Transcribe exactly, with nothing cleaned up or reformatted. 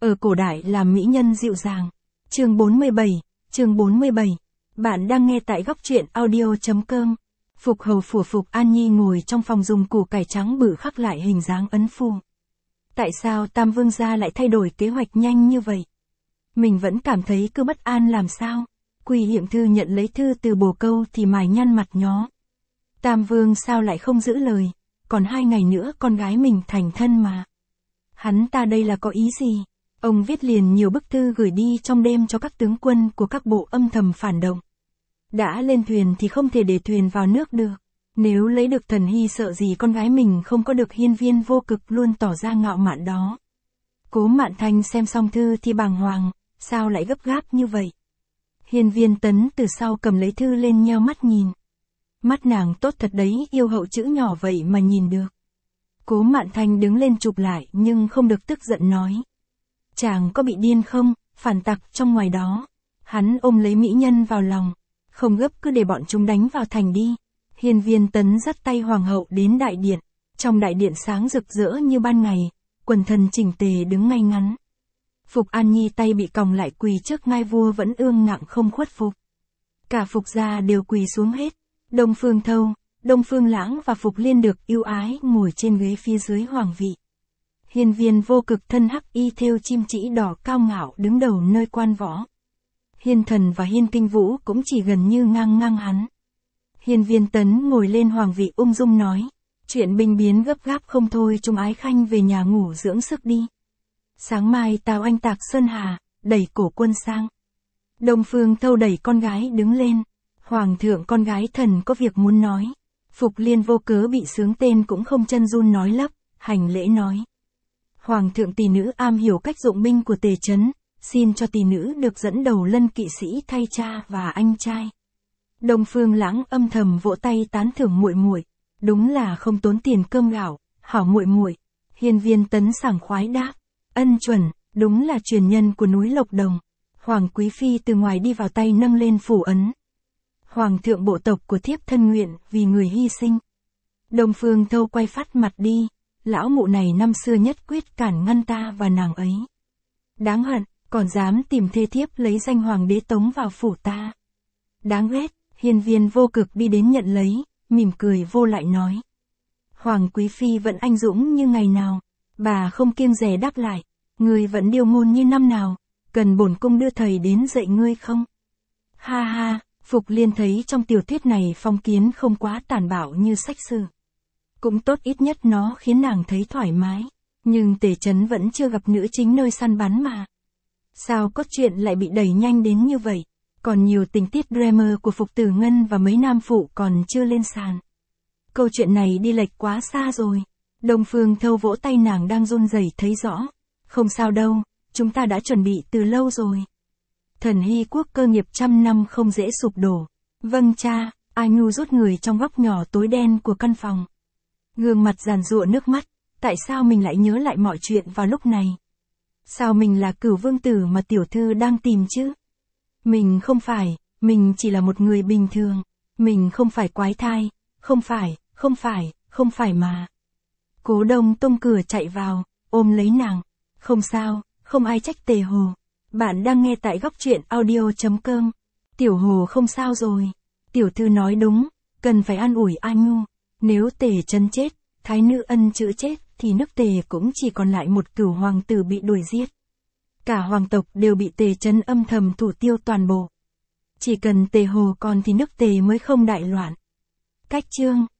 Ở cổ đại làm mỹ nhân dịu dàng. Chương bốn mươi bảy, chương bốn mươi bảy. Bạn đang nghe tại góc truyện audio.com. Phục hầu của Phục An Nhi ngồi trong phòng dùng củ cải trắng bự khắc lại hình dáng ấn phù. Tại sao Tam Vương gia lại thay đổi kế hoạch nhanh như vậy? Mình vẫn cảm thấy cứ bất an làm sao. Quỳ Hiệm Thư nhận lấy thư từ bồ câu thì mày nhăn mặt nhó. Tam Vương sao lại không giữ lời, còn hai ngày nữa con gái mình thành thân mà. Hắn ta đây là có ý gì? Ông viết liền nhiều bức thư gửi đi trong đêm cho các tướng quân của các bộ âm thầm phản động. Đã lên thuyền thì không thể để thuyền vào nước được. Nếu lấy được Thần Hy sợ gì con gái mình không có được Hiên Viên Vô Cực luôn tỏ ra ngạo mạn đó. Cố Mạn Thanh xem xong thư thì bàng hoàng, sao lại gấp gáp như vậy? Hiên Viên Tấn từ sau cầm lấy thư lên nheo mắt nhìn. Mắt nàng tốt thật đấy, yêu hậu chữ nhỏ vậy mà nhìn được. Cố Mạn Thanh đứng lên chụp lại nhưng không được tức giận nói. Chàng có bị điên không, phản tặc trong ngoài đó. Hắn ôm lấy mỹ nhân vào lòng. Không gấp cứ để bọn chúng đánh vào thành đi. Hiên Viên Tấn dắt tay hoàng hậu đến đại điện. Trong đại điện sáng rực rỡ như ban ngày, quần thần chỉnh tề đứng ngay ngắn. Phục An Nhi tay bị còng lại quỳ trước ngai vua vẫn ương ngạnh không khuất phục. Cả Phục gia đều quỳ xuống hết. Đông Phương Thâu, Đông Phương Lãng và Phục Liên được ưu ái ngồi trên ghế phía dưới hoàng vị. Hiên Viên Vô Cực thân hắc y thêu chim chỉ đỏ cao ngạo đứng đầu nơi quan võ. Hiên Thần và Hiên Kinh Vũ cũng chỉ gần như ngang ngang hắn. Hiên Viên Tấn ngồi lên hoàng vị ung dung nói, chuyện binh biến gấp gáp không thôi, chúng ái khanh về nhà ngủ dưỡng sức đi. Sáng mai tào anh tạc Sơn Hà, đẩy cổ quân sang. Đông Phương Thâu đẩy con gái đứng lên. Hoàng thượng, con gái thần có việc muốn nói. Phục Liên vô cớ bị sướng tên cũng không chân run nói lắp, hành lễ nói. Hoàng thượng, tỷ nữ am hiểu cách dụng binh của Tề Trấn, xin cho tỷ nữ được dẫn đầu lân kỵ sĩ thay cha và anh trai. Đông Phương Lãng âm thầm vỗ tay tán thưởng muội muội, đúng là không tốn tiền cơm gạo, hảo muội muội. Hiên Viên Tấn sảng khoái đáp, ân chuẩn, đúng là truyền nhân của núi Lộc Đồng. Hoàng quý phi từ ngoài đi vào tay nâng lên phủ ấn. Hoàng thượng, bộ tộc của thiếp thân nguyện vì người hy sinh. Đông Phương Thâu quay phát mặt đi, lão mụ này năm xưa nhất quyết cản ngăn ta và nàng ấy. Đáng hận, còn dám tìm thê thiếp lấy danh hoàng đế tống vào phủ ta. Đáng ghét. Hiên Viên Vô Cực đi đến nhận lấy, mỉm cười vô lại nói. Hoàng quý phi vẫn anh dũng như ngày nào. Bà không kiêng dè đáp lại, ngươi vẫn điêu ngôn như năm nào, cần bổn cung đưa thầy đến dạy ngươi không? Ha ha. Phục Liên thấy trong tiểu thuyết này phong kiến không quá tàn bạo như sách sử. Cũng tốt, ít nhất nó khiến nàng thấy thoải mái. Nhưng Tề Trấn vẫn chưa gặp nữ chính nơi săn bắn mà. Sao cốt truyện lại bị đẩy nhanh đến như vậy? Còn nhiều tình tiết drama của Phục Tử Ngân và mấy nam phụ còn chưa lên sàn. Câu chuyện này đi lệch quá xa rồi. Đông Phương Thâu vỗ tay nàng đang run rẩy thấy rõ. Không sao đâu, chúng ta đã chuẩn bị từ lâu rồi. Thần Hy quốc cơ nghiệp trăm năm không dễ sụp đổ. Vâng cha. A Nhu rút người trong góc nhỏ tối đen của căn phòng. Gương mặt giàn giụa nước mắt. Tại sao mình lại nhớ lại mọi chuyện vào lúc này? Sao mình là Cửu Vương tử mà tiểu thư đang tìm chứ? Mình không phải, mình chỉ là một người bình thường. Mình không phải quái thai. Không phải, không phải, không phải mà. Cố Đông tung cửa chạy vào, ôm lấy nàng. Không sao, không ai trách Tề Hồ. Bạn đang nghe tại góc truyện audio.com. Tiểu Hồ không sao rồi. Tiểu thư nói đúng, cần phải an ủi A Nhu. Nếu Tề Trấn chết, Thái nữ Ân Chữ chết, thì nước Tề cũng chỉ còn lại một cửu hoàng tử bị đuổi giết. Cả hoàng tộc đều bị Tề Trấn âm thầm thủ tiêu toàn bộ. Chỉ cần Tề Hồ còn thì nước Tề mới không đại loạn. Cách chương.